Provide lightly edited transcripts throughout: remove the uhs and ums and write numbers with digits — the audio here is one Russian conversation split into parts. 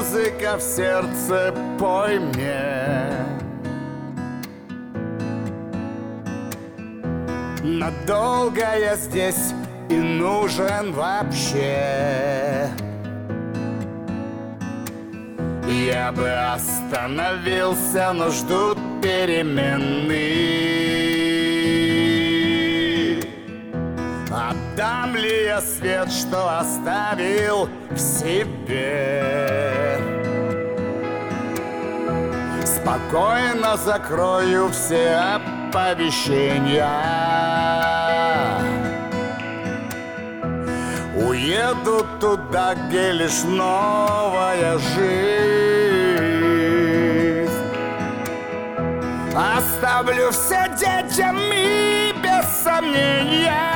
музыка в сердце, пой мне. Надолго я здесь и нужен вообще. Я бы остановился, но ждут перемены. Отдам ли я свет, что оставил в себе? Спокойно закрою все оповещения. Уеду туда, где лишь новая жизнь. Оставлю все детям и без сомнения.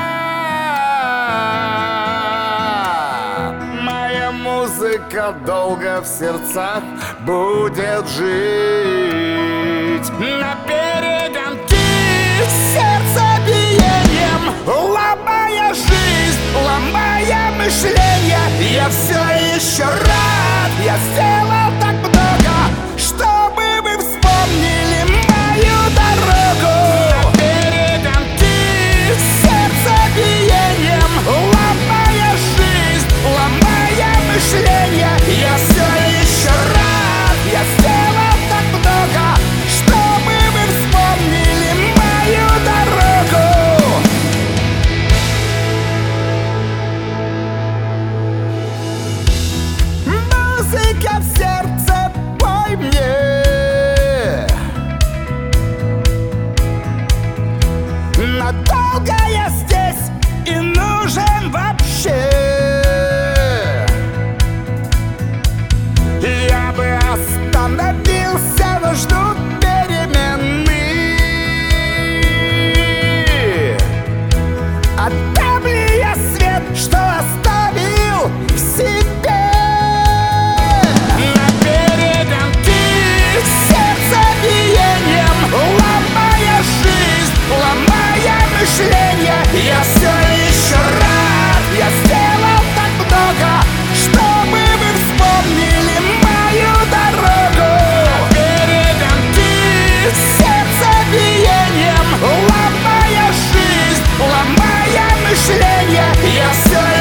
Моя музыка долго в сердцах будет жить. На перегонки сердцебиением, ломая жизнь, ломая мышление. Я все еще рад, я сделал так много, чтобы вы вспомнили мою дорогу. На перегонки сердцебиением, ломая жизнь, ломая мышление. Я все еще рад, я сделал так много, чтобы вы вспомнили мою дорогу. Музыка в сердце, пой мне. Надолго я здесь и нужен вообще. Я бы остановился, но ждут перемены. Отдам ли я свет, что оставил в себе? На перегонки сердцебиением, ломая жизнь, ломая мышление. Я все еще рад, я сделал так много, чтобы вы вспомнили мою дорогу. На перегонки сердцебиением, ломая жизнь, ломая мышление. Я все